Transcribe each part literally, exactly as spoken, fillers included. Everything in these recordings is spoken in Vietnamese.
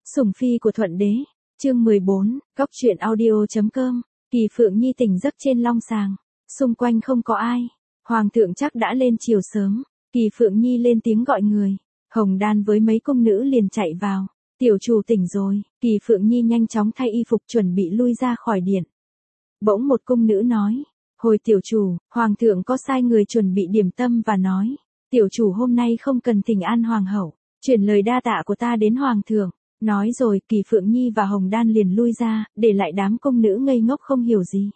Sủng phi của Thuận Đế, chương mười bốn, góc truyện audio.com, Kỳ Phượng Nhi tỉnh giấc trên long sàng, xung quanh không có ai, Hoàng thượng chắc đã lên chiều sớm, Kỳ Phượng Nhi lên tiếng gọi người, Hồng Đan với mấy cung nữ liền chạy vào, tiểu chủ tỉnh rồi, Kỳ Phượng Nhi nhanh chóng thay y phục chuẩn bị lui ra khỏi điện. Bỗng một cung nữ nói, hồi tiểu chủ, Hoàng thượng có sai người chuẩn bị điểm tâm và nói, tiểu chủ hôm nay không cần thỉnh an Hoàng hậu, chuyển lời đa tạ của ta đến Hoàng thượng. Nói rồi Kỳ Phượng Nhi và Hồng Đan liền lui ra, để lại đám công nữ ngây ngốc không hiểu gì.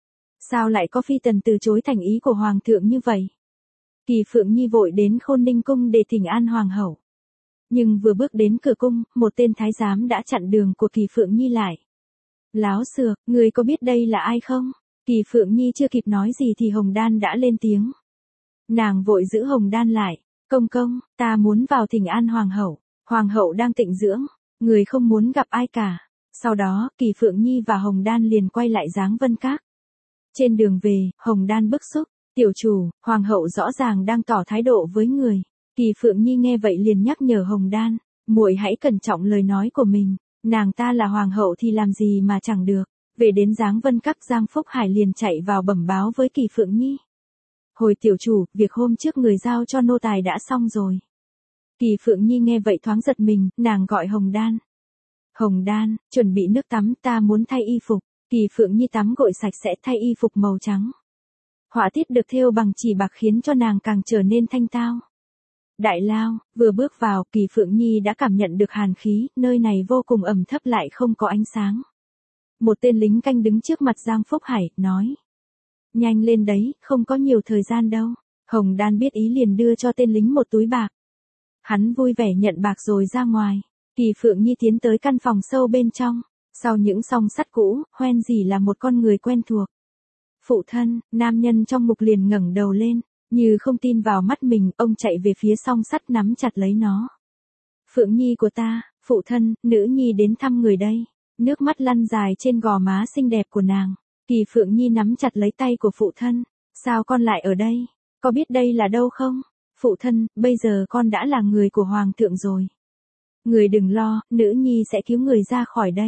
Sao lại có phi tần từ chối thành ý của Hoàng thượng như vậy? Kỳ Phượng Nhi vội đến Khôn Ninh cung để thỉnh an Hoàng hậu. Nhưng vừa bước đến cửa cung, một tên thái giám đã chặn đường của Kỳ Phượng Nhi lại. Láo xược, người có biết đây là ai không? Kỳ Phượng Nhi chưa kịp nói gì thì Hồng Đan đã lên tiếng. Nàng vội giữ Hồng Đan lại. Công công, ta muốn vào thỉnh an Hoàng hậu. Hoàng hậu đang tịnh dưỡng. Người không muốn gặp ai cả. Sau đó, Kỳ Phượng Nhi và Hồng Đan liền quay lại Giáng Vân Các. Trên đường về, Hồng Đan bức xúc. Tiểu chủ, Hoàng hậu rõ ràng đang tỏ thái độ với người. Kỳ Phượng Nhi nghe vậy liền nhắc nhở Hồng Đan. Muội hãy cẩn trọng lời nói của mình. Nàng ta là Hoàng hậu thì làm gì mà chẳng được. Về đến Giáng Vân Các, Giang Phúc Hải liền chạy vào bẩm báo với Kỳ Phượng Nhi. Hồi tiểu chủ, việc hôm trước người giao cho nô tài đã xong rồi. Kỳ Phượng Nhi nghe vậy thoáng giật mình, nàng gọi Hồng Đan. Hồng Đan, chuẩn bị nước tắm, ta muốn thay y phục. Kỳ Phượng Nhi tắm gội sạch sẽ thay y phục màu trắng. Họa tiết được thêu bằng chỉ bạc khiến cho nàng càng trở nên thanh tao. Đại lao, vừa bước vào, Kỳ Phượng Nhi đã cảm nhận được hàn khí, nơi này vô cùng ẩm thấp lại không có ánh sáng. Một tên lính canh đứng trước mặt Giang Phúc Hải, nói. Nhanh lên đấy, không có nhiều thời gian đâu. Hồng Đan biết ý liền đưa cho tên lính một túi bạc. Hắn vui vẻ nhận bạc rồi ra ngoài. Kỳ Phượng Nhi tiến tới căn phòng sâu bên trong. Sau những song sắt cũ, hoen dỉ là một con người quen thuộc. Phụ thân, nam nhân trong mục liền ngẩng đầu lên. Như không tin vào mắt mình, ông chạy về phía song sắt nắm chặt lấy nó. Phượng Nhi của ta, phụ thân, nữ nhi đến thăm người đây. Nước mắt lăn dài trên gò má xinh đẹp của nàng. Kỳ Phượng Nhi nắm chặt lấy tay của phụ thân. Sao con lại ở đây? Có biết đây là đâu không? Phụ thân, bây giờ con đã là người của Hoàng thượng rồi. Người đừng lo, nữ nhi sẽ cứu người ra khỏi đây.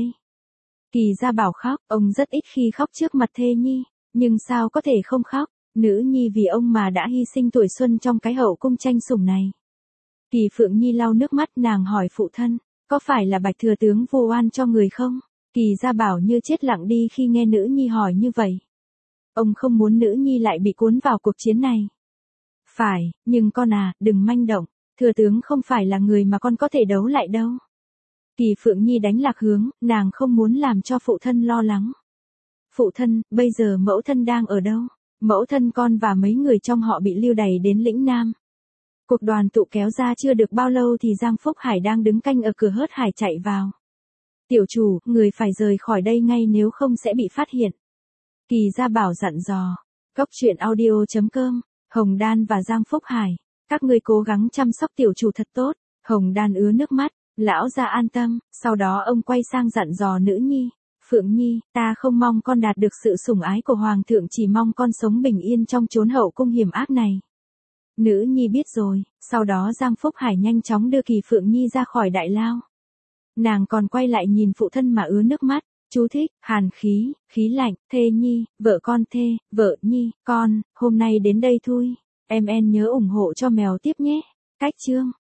Kỳ Gia Bảo khóc, ông rất ít khi khóc trước mặt thê nhi. Nhưng sao có thể không khóc? Nữ nhi vì ông mà đã hy sinh tuổi xuân trong cái hậu cung tranh sủng này. Kỳ Phượng Nhi lau nước mắt, nàng hỏi phụ thân, có phải là Bạch thừa tướng vu oan cho người không? Kỳ Gia Bảo như chết lặng đi khi nghe nữ nhi hỏi như vậy. Ông không muốn nữ nhi lại bị cuốn vào cuộc chiến này. Phải, nhưng con à, đừng manh động, thừa tướng không phải là người mà con có thể đấu lại đâu. Kỳ Phượng Nhi đánh lạc hướng, nàng không muốn làm cho phụ thân lo lắng. Phụ thân, bây giờ mẫu thân đang ở đâu? Mẫu thân con và mấy người trong họ bị lưu đày đến lĩnh Nam. Cuộc đoàn tụ kéo ra chưa được bao lâu thì Giang Phúc Hải đang đứng canh ở cửa hớt hải chạy vào. Tiểu chủ, người phải rời khỏi đây ngay nếu không sẽ bị phát hiện. Kỳ Gia Bảo dặn dò. Góc truyện audio.com, Hồng Đan và Giang Phúc Hải. Các ngươi cố gắng chăm sóc tiểu chủ thật tốt. Hồng Đan ứa nước mắt, lão gia an tâm, sau đó ông quay sang dặn dò nữ nhi. Phượng Nhi, ta không mong con đạt được sự sủng ái của Hoàng thượng, chỉ mong con sống bình yên trong chốn hậu cung hiểm ác này. Nữ nhi biết rồi, sau đó Giang Phúc Hải nhanh chóng đưa Kỳ Phượng Nhi ra khỏi đại lao. Nàng còn quay lại nhìn phụ thân mà ứa nước mắt, chú thích, hàn khí, khí lạnh, thê nhi, vợ con thê, vợ nhi, con, hôm nay đến đây thôi. Em en nhớ ủng hộ cho mèo tiếp nhé. Cách chương.